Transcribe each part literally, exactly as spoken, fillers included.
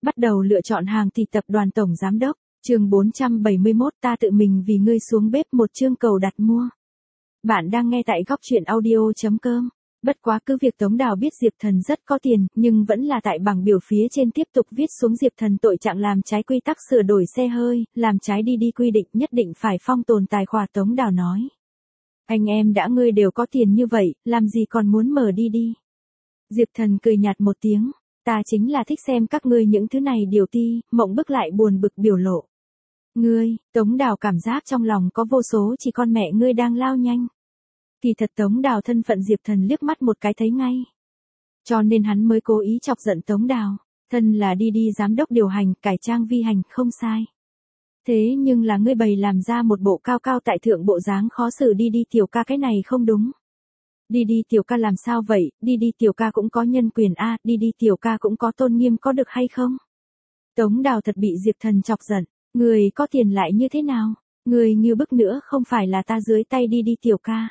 Bắt đầu lựa chọn hàng thì tập đoàn tổng giám đốc, chương bốn trăm bảy mươi mốt ta tự mình vì ngươi xuống bếp một chương cầu đặt mua. Bạn đang nghe tại góc truyện audio chấm com. Bất quá cứ việc Tống Đào biết Diệp Thần rất có tiền, nhưng vẫn là tại bảng biểu phía trên tiếp tục viết xuống Diệp Thần tội trạng làm trái quy tắc sửa đổi xe hơi, làm trái đi đi quy định nhất định phải phong tồn tài khoản. Tống Đào nói. Anh em đã ngươi đều có tiền như vậy, làm gì còn muốn mở đi đi. Diệp Thần cười nhạt một tiếng, ta chính là thích xem các ngươi những thứ này điều ti, mộng bức lại buồn bực biểu lộ. Ngươi, Tống Đào cảm giác trong lòng có vô số chỉ con mẹ ngươi đang lao nhanh. Kỳ thật Tống Đào thân phận Diệp Thần liếc mắt một cái thấy ngay. Cho nên hắn mới cố ý chọc giận Tống Đào, thân là đi đi giám đốc điều hành, cải trang vi hành, không sai. Thế nhưng là ngươi bày làm ra một bộ cao cao tại thượng bộ dáng khó xử đi đi tiểu ca, cái này không đúng. Đi đi tiểu ca làm sao vậy, đi đi tiểu ca cũng có nhân quyền a, đi đi tiểu ca cũng có tôn nghiêm, có được hay không? Tống Đào thật bị Diệp Thần chọc giận, người có tiền lại như thế nào? Người như bức nữa không phải là ta dưới tay đi đi tiểu ca.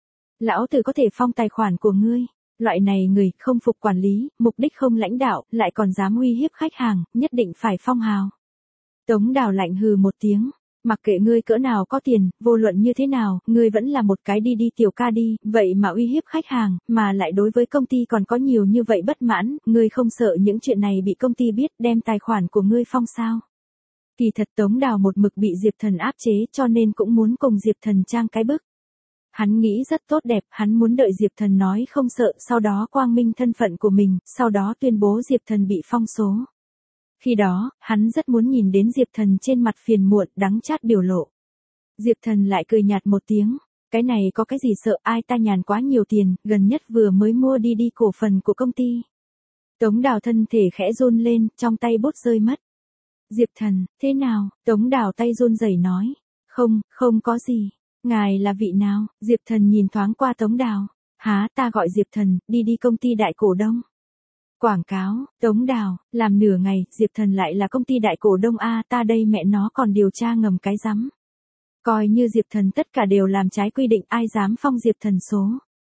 Lão tử có thể phong tài khoản của ngươi. Loại này người không phục quản lý, mục đích không lãnh đạo, lại còn dám uy hiếp khách hàng, nhất định phải phong hào. Tống Đào lạnh hừ một tiếng, mặc kệ ngươi cỡ nào có tiền, vô luận như thế nào, ngươi vẫn là một cái đi đi tiểu ca đi, vậy mà uy hiếp khách hàng, mà lại đối với công ty còn có nhiều như vậy bất mãn, ngươi không sợ những chuyện này bị công ty biết đem tài khoản của ngươi phong sao? Kỳ thật Tống Đào một mực bị Diệp Thần áp chế cho nên cũng muốn cùng Diệp Thần trang cái bức. Hắn nghĩ rất tốt đẹp, hắn muốn đợi Diệp Thần nói không sợ, sau đó quang minh thân phận của mình, sau đó tuyên bố Diệp Thần bị phong số. Khi đó, hắn rất muốn nhìn đến Diệp Thần trên mặt phiền muộn, đắng chát biểu lộ. Diệp Thần lại cười nhạt một tiếng, cái này có cái gì sợ, ai ta nhàn quá nhiều tiền, gần nhất vừa mới mua đi đi cổ phần của công ty. Tống Đào thân thể khẽ run lên, trong tay bút rơi mất. Diệp Thần, thế nào? Tống Đào tay run rẩy nói. Không, không có gì. Ngài là vị nào? Diệp Thần nhìn thoáng qua Tống Đào. Há, ta gọi Diệp Thần, đi đi công ty đại cổ đông. Quảng cáo, Tống Đào, làm nửa ngày, Diệp Thần lại là công ty đại cổ đông a, ta đây mẹ nó còn điều tra ngầm cái rắm. Coi như Diệp Thần tất cả đều làm trái quy định, ai dám phong Diệp Thần số.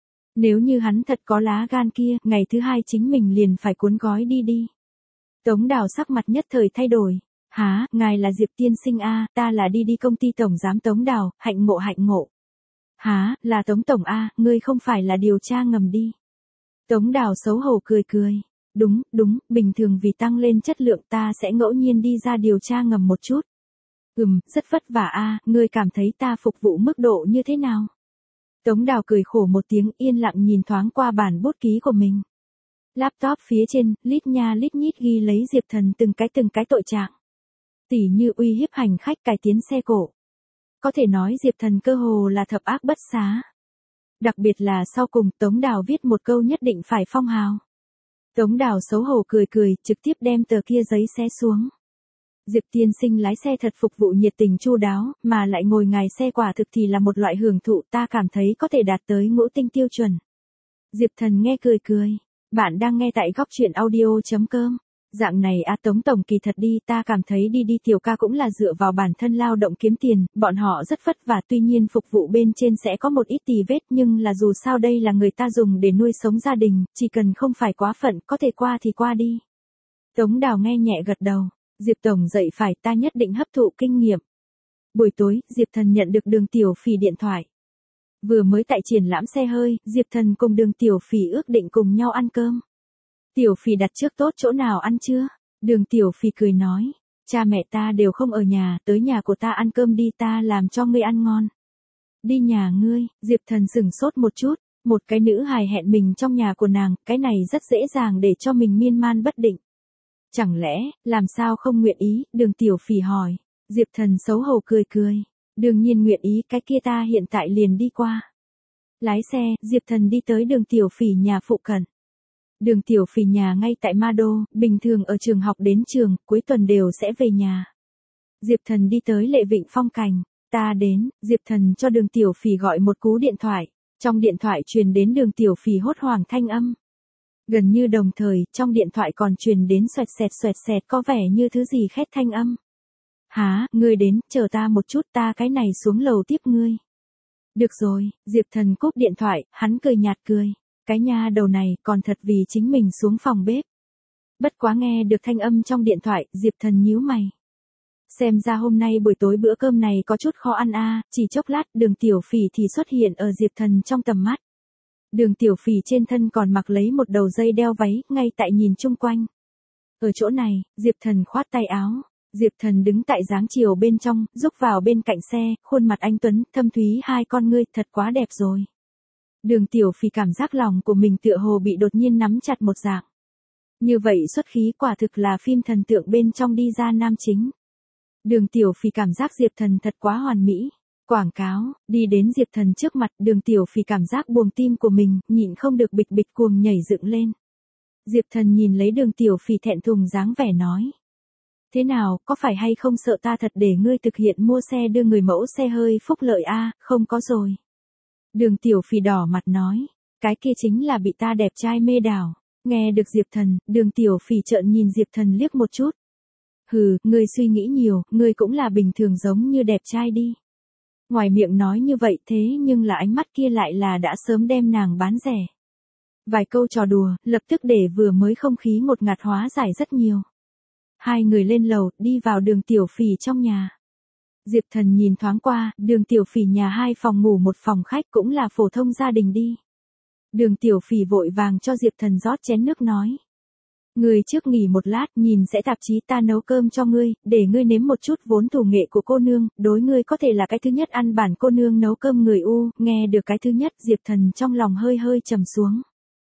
Nếu như hắn thật có lá gan kia, ngày thứ hai chính mình liền phải cuốn gói đi đi. Tống Đào sắc mặt nhất thời thay đổi. Há, ngài là Diệp tiên sinh a, ta là đi đi công ty tổng giám Tống Đào, hạnh ngộ hạnh ngộ. Há, là Tống tổng a, ngươi không phải là điều tra ngầm đi. Tống Đào xấu hổ cười cười. Đúng, đúng, bình thường vì tăng lên chất lượng ta sẽ ngẫu nhiên đi ra điều tra ngầm một chút. Ừm, rất vất vả a, ngươi cảm thấy ta phục vụ mức độ như thế nào? Tống Đào cười khổ một tiếng, yên lặng nhìn thoáng qua bản bút ký của mình. Laptop phía trên, lít nha lít nhít ghi lấy Diệp Thần từng cái từng cái tội trạng. Tỉ như uy hiếp hành khách, cải tiến xe cổ. Có thể nói Diệp Thần cơ hồ là thập ác bất xá. Đặc biệt là sau cùng Tống Đào viết một câu nhất định phải phong hào. Tống Đào xấu hổ cười cười, trực tiếp đem tờ kia giấy xé xuống. Diệp tiên sinh lái xe thật phục vụ nhiệt tình chu đáo, mà lại ngồi ngài xe quả thực thì là một loại hưởng thụ, ta cảm thấy có thể đạt tới ngũ tinh tiêu chuẩn. Diệp Thần nghe cười cười. Bạn đang nghe tại góc truyện audio chấm com. Dạng này a, Tống tổng kỳ thật đi, ta cảm thấy đi đi tiểu ca cũng là dựa vào bản thân lao động kiếm tiền, bọn họ rất vất vả, tuy nhiên phục vụ bên trên sẽ có một ít tì vết, nhưng là dù sao đây là người ta dùng để nuôi sống gia đình, chỉ cần không phải quá phận, có thể qua thì qua đi. Tống Đào nghe nhẹ gật đầu. Diệp tổng dậy phải, ta nhất định hấp thụ kinh nghiệm. Buổi tối, Diệp Thần nhận được Đường Tiểu Phỉ điện thoại. Vừa mới tại triển lãm xe hơi, Diệp Thần cùng Đường Tiểu Phỉ ước định cùng nhau ăn cơm. Tiểu Phỉ đặt trước tốt chỗ nào ăn chưa? Đường Tiểu Phỉ cười nói, cha mẹ ta đều không ở nhà, tới nhà của ta ăn cơm đi, ta làm cho ngươi ăn ngon. Đi nhà ngươi, Diệp Thần sửng sốt một chút, một cái nữ hài hẹn mình trong nhà của nàng, cái này rất dễ dàng để cho mình miên man bất định. Chẳng lẽ, làm sao không nguyện ý? Đường Tiểu Phỉ hỏi. Diệp Thần xấu hổ cười cười. Đương nhiên nguyện ý, cái kia ta hiện tại liền đi qua. Lái xe, Diệp Thần đi tới Đường Tiểu Phỉ nhà phụ cận. Đường Tiểu Phỉ nhà ngay tại Ma Đô, bình thường ở trường học đến trường, cuối tuần đều sẽ về nhà. Diệp Thần đi tới Lệ Vịnh Phong Cảnh. Ta đến, Diệp Thần cho Đường Tiểu Phỉ gọi một cú điện thoại. Trong điện thoại truyền đến Đường Tiểu Phỉ hốt hoảng thanh âm. Gần như đồng thời, trong điện thoại còn truyền đến xoẹt xẹt xoẹt xẹt có vẻ như thứ gì khét thanh âm. Há, ngươi đến, chờ ta một chút, ta cái này xuống lầu tiếp ngươi. Được rồi, Diệp Thần cúp điện thoại, hắn cười nhạt cười. Cái nha đầu này còn thật vì chính mình xuống phòng bếp. Bất quá nghe được thanh âm trong điện thoại, Diệp Thần nhíu mày. Xem ra hôm nay buổi tối bữa cơm này có chút khó ăn a, chỉ chốc lát Đường Tiểu Phỉ thì xuất hiện ở Diệp Thần trong tầm mắt. Đường Tiểu Phỉ trên thân còn mặc lấy một đầu dây đeo váy, ngay tại nhìn chung quanh. Ở chỗ này, Diệp Thần khoát tay áo. Diệp Thần đứng tại dáng chiều bên trong, rúc vào bên cạnh xe, khuôn mặt anh tuấn, thâm thúy hai con ngươi, thật quá đẹp rồi. Đường Tiểu Phỉ cảm giác lòng của mình tựa hồ bị đột nhiên nắm chặt một dạng. Như vậy xuất khí quả thực là phim thần tượng bên trong đi ra nam chính. Đường Tiểu Phỉ cảm giác Diệp Thần thật quá hoàn mỹ. Quảng cáo, đi đến Diệp Thần trước mặt, Đường Tiểu Phỉ cảm giác buồng tim của mình, nhịn không được bịch bịch cuồng nhảy dựng lên. Diệp Thần nhìn lấy Đường Tiểu Phỉ thẹn thùng dáng vẻ nói. Thế nào, có phải hay không sợ ta thật để ngươi thực hiện mua xe đưa người mẫu xe hơi phúc lợi a? Không có rồi. Đường Tiểu Phỉ đỏ mặt nói, cái kia chính là bị ta đẹp trai mê đảo. Nghe được Diệp Thần, Đường Tiểu Phỉ trợn nhìn Diệp Thần liếc một chút. Hừ, ngươi suy nghĩ nhiều, ngươi cũng là bình thường giống như đẹp trai đi. Ngoài miệng nói như vậy thế nhưng là ánh mắt kia lại là đã sớm đem nàng bán rẻ. Vài câu trò đùa, lập tức để vừa mới không khí ngột ngạt hóa giải rất nhiều. Hai người lên lầu, đi vào Đường Tiểu Phỉ trong nhà. Diệp Thần nhìn thoáng qua, Đường Tiểu Phỉ nhà hai phòng ngủ một phòng khách cũng là phổ thông gia đình đi. Đường Tiểu Phỉ vội vàng cho Diệp Thần rót chén nước nói. Ngươi trước nghỉ một lát, nhìn sẽ tạp chí ta nấu cơm cho ngươi, để ngươi nếm một chút vốn thủ nghệ của cô nương, đối ngươi có thể là cái thứ nhất ăn bản cô nương nấu cơm người u, nghe được cái thứ nhất Diệp Thần trong lòng hơi hơi trầm xuống.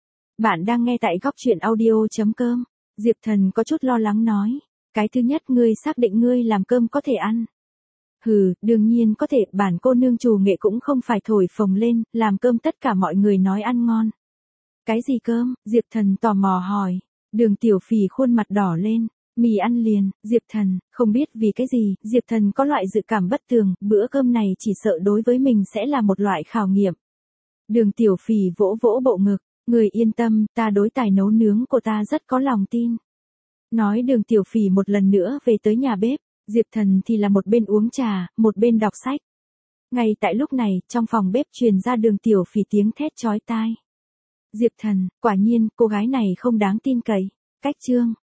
Bạn đang nghe tại góc truyện audio chấm com. Diệp Thần có chút lo lắng nói, cái thứ nhất ngươi xác định ngươi làm cơm có thể ăn. Hừ, đương nhiên có thể, bản cô nương chủ nghệ cũng không phải thổi phồng lên, làm cơm tất cả mọi người nói ăn ngon. Cái gì cơm? Diệp Thần tò mò hỏi. Đường Tiểu Phỉ khuôn mặt đỏ lên, mì ăn liền. Diệp Thần, không biết vì cái gì, Diệp Thần có loại dự cảm bất tường, bữa cơm này chỉ sợ đối với mình sẽ là một loại khảo nghiệm. Đường Tiểu Phỉ vỗ vỗ bộ ngực, người yên tâm, ta đối tài nấu nướng của ta rất có lòng tin. Nói Đường Tiểu Phỉ một lần nữa về tới nhà bếp, Diệp Thần thì là một bên uống trà, một bên đọc sách. Ngay tại lúc này, trong phòng bếp truyền ra Đường Tiểu Phỉ tiếng thét chói tai. Diệp Thần, quả nhiên, cô gái này không đáng tin cậy. Cách chương,